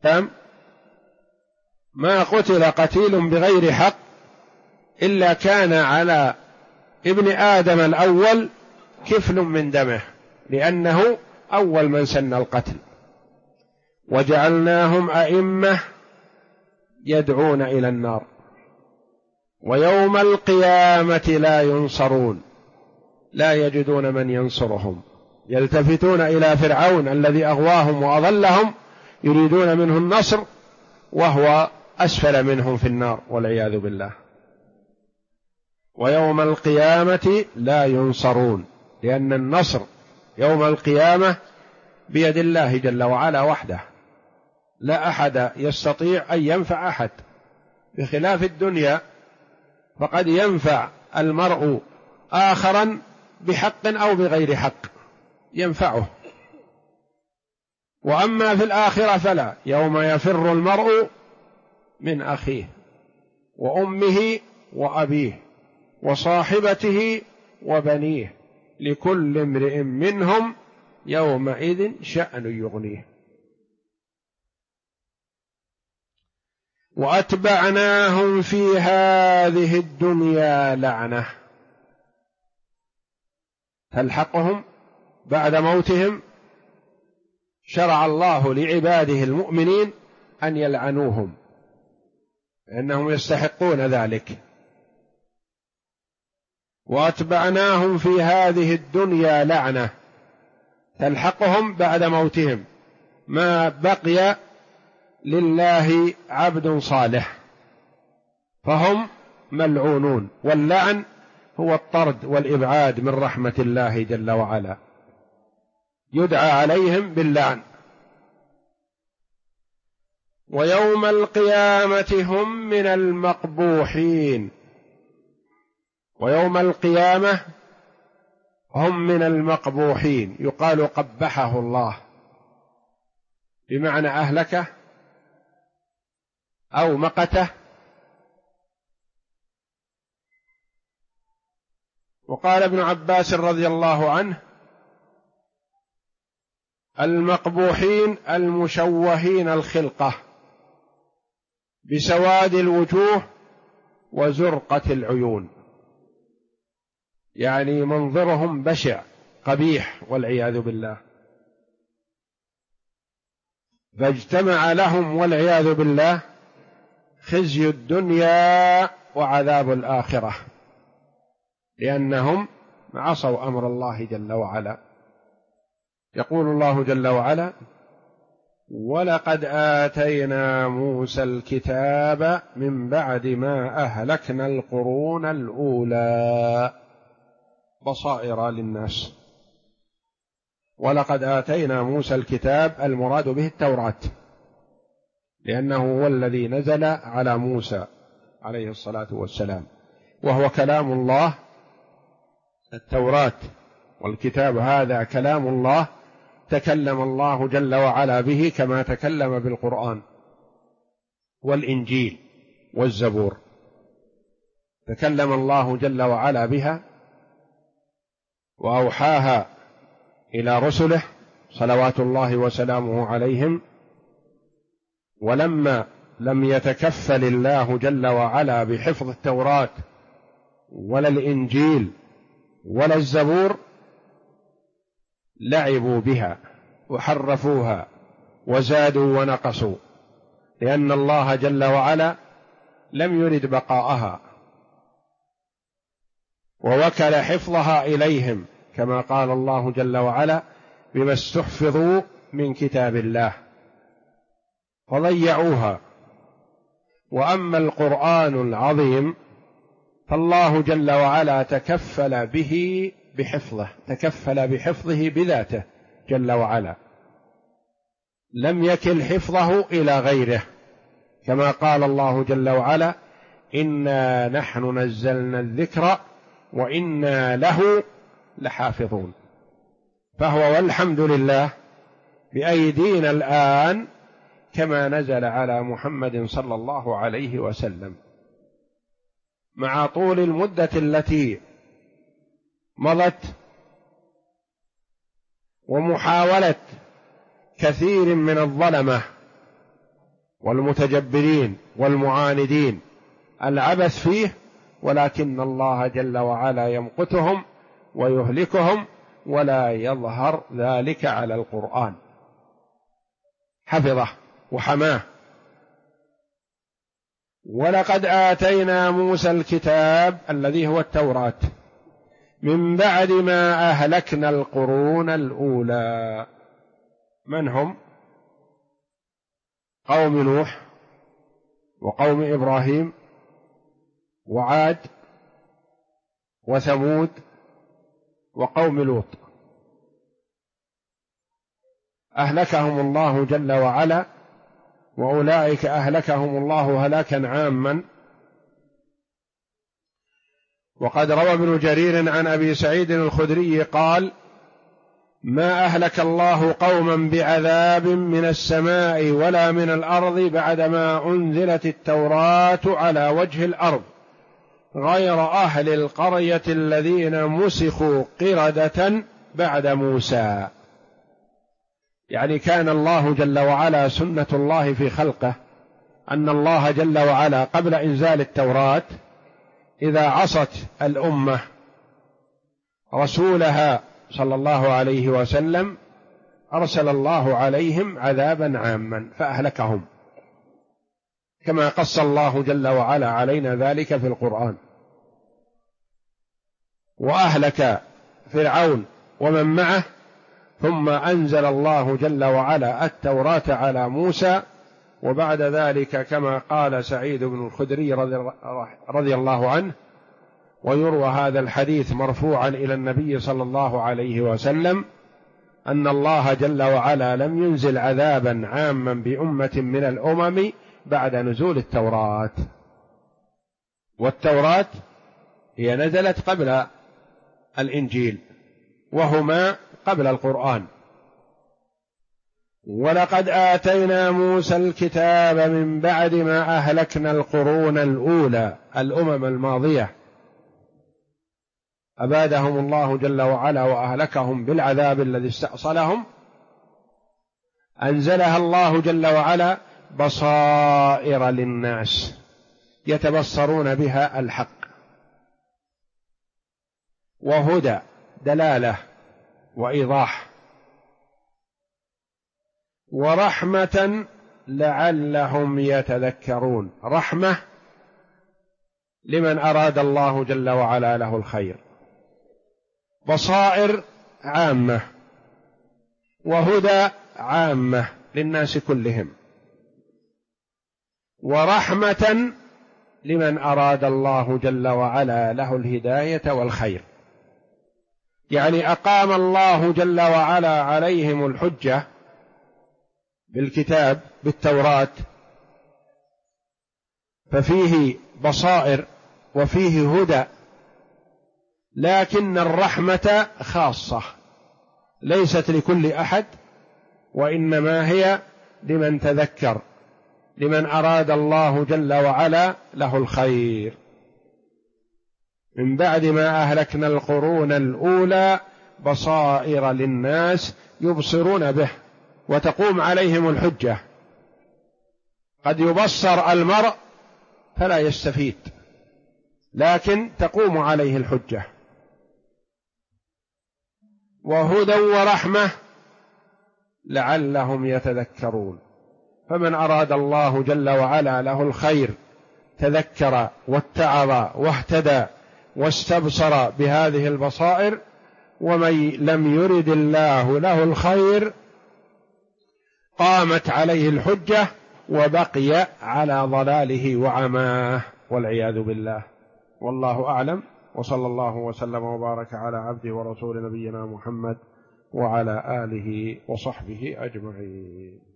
ما قتل قتيل بغير حق إلا كان على ابن آدم الأول كفل من دمه، لأنه أول من سن القتل. وجعلناهم أئمة يدعون إلى النار ويوم القيامة لا ينصرون، لا يجدون من ينصرهم، يلتفتون إلى فرعون الذي أغواهم وأضلهم يريدون منه النصر وهو أسفل منهم في النار والعياذ بالله. ويوم القيامة لا ينصرون، لأن النصر يوم القيامة بيد الله جل وعلا وحده، لا أحد يستطيع أن ينفع أحد، بخلاف الدنيا فقد ينفع المرء آخرا بحق أو بغير حق ينفعه. وأما في الآخرة فلا، يوم يفر المرء من أخيه وأمه وأبيه وصاحبته وبنيه لكل امرئ منهم يومئذ شأن يغنيه. وأتبعناهم في هذه الدنيا لعنة تلحقهم بعد موتهم. شرع الله لعباده المؤمنين أن يلعنوهم لأنهم يستحقون ذلك. وأتبعناهم في هذه الدنيا لعنة تلحقهم بعد موتهم ما بقي لله عبد صالح فهم ملعونون. واللعن هو الطرد والإبعاد من رحمة الله جل وعلا، يدعى عليهم باللعن. ويوم القيامة هم من المقبوحين، ويوم القيامة هم من المقبوحين، يقال قبحه الله بمعنى أهلكه أو مقته. وقال ابن عباس رضي الله عنه: المقبوحين المشوهين الخلقة بسواد الوجوه وزرقة العيون، يعني منظرهم بشع قبيح والعياذ بالله، فاجتمع لهم والعياذ بالله خزي الدنيا وعذاب الآخرة، لأنهم عصوا أمر الله جل وعلا. يقول الله جل وعلا: ولقد آتينا موسى الكتاب من بعد ما أهلكنا القرون الأولى بصائر للناس. ولقد آتينا موسى الكتاب المراد به التوراة، لأنه هو الذي نزل على موسى عليه الصلاة والسلام، وهو كلام الله. التوراة والكتاب هذا كلام الله، تكلم الله جل وعلا به كما تكلم بالقرآن والإنجيل والزبور، تكلم الله جل وعلا بها وأوحاها إلى رسله صلوات الله وسلامه عليهم. ولما لم يتكفل الله جل وعلا بحفظ التوراة ولا الإنجيل ولا الزبور لعبوا بها وحرفوها وزادوا ونقصوا، لأن الله جل وعلا لم يرد بقاءها ووكل حفظها إليهم، كما قال الله جل وعلا: بما استحفظوا من كتاب الله، فضيعوها. وأما القرآن العظيم فالله جل وعلا تكفل به بحفظه، تكفل بحفظه بذاته جل وعلا، لم يكل حفظه إلى غيره، كما قال الله جل وعلا: إنا نحن نزلنا الذكر وإنا له لحافظون. فهو والحمد لله بأيدينا الآن كما نزل على محمد صلى الله عليه وسلم، مع طول المدة التي مضت ومحاولة كثير من الظلمة والمتجبرين والمعاندين العبث فيه، ولكن الله جل وعلا يمقتهم ويهلكهم ولا يظهر ذلك على القرآن، حفظه وحماه. ولقد آتينا موسى الكتاب الذي هو التوراة من بعد ما أهلكنا القرون الأولى. من هم؟ قوم نوح وقوم إبراهيم وعاد وثمود وقوم لوط، أهلكهم الله جل وعلا، وأولئك أهلكهم الله هلاكا عاما. وقد روى ابن جرير عن أبي سعيد الخدري قال: ما أهلك الله قوما بعذاب من السماء ولا من الأرض بعدما أنزلت التوراة على وجه الأرض غير أهل القرية الذين مسخوا قردة بعد موسى. يعني كان الله جل وعلا سنة الله في خلقه أن الله جل وعلا قبل إنزال التوراة إذا عصت الأمة رسولها صلى الله عليه وسلم أرسل الله عليهم عذابا عاما فأهلكهم، كما قص الله جل وعلا علينا ذلك في القرآن. وأهلك فرعون ومن معه، ثم أنزل الله جل وعلا التوراة على موسى، وبعد ذلك كما قال سعيد بن الخدري رضي الله عنه، ويروى هذا الحديث مرفوعا إلى النبي صلى الله عليه وسلم، أن الله جل وعلا لم ينزل عذابا عاما بأمة من الأمم بعد نزول التوراة. والتوراة هي نزلت قبل الإنجيل، وهما قبل القرآن. ولقد آتينا موسى الكتاب من بعد ما أهلكنا القرون الأولى، الأمم الماضية أبادهم الله جل وعلا وأهلكهم بالعذاب الذي استأصلهم، أنزلها الله جل وعلا بصائر للناس يتبصرون بها الحق، وهدى دلالة وإيضاح، ورحمة لعلهم يتذكرون، رحمة لمن أراد الله جل وعلا له الخير. بصائر عامة وهدى عامة للناس كلهم، ورحمة لمن أراد الله جل وعلا له الهداية والخير. يعني أقام الله جل وعلا عليهم الحجة بالكتاب بالتوراة، ففيه بصائر وفيه هدى، لكن الرحمة خاصة ليست لكل أحد، وإنما هي لمن تذكر، لمن أراد الله جل وعلا له الخير. من بعد ما أهلكنا القرون الأولى بصائر للناس يبصرون به وتقوم عليهم الحجة. قد يبصر المرء فلا يستفيد، لكن تقوم عليه الحجة. وهدى ورحمة لعلهم يتذكرون، فمن أراد الله جل وعلا له الخير تذكر واتعظ واهتدى واستبصر بهذه البصائر، ومن لم يرد الله له الخير قامت عليه الحجة وبقي على ضلاله وعماه والعياذ بالله. والله أعلم، وصلى الله وسلم وبارك على عبده ورسول نبينا محمد وعلى آله وصحبه أجمعين.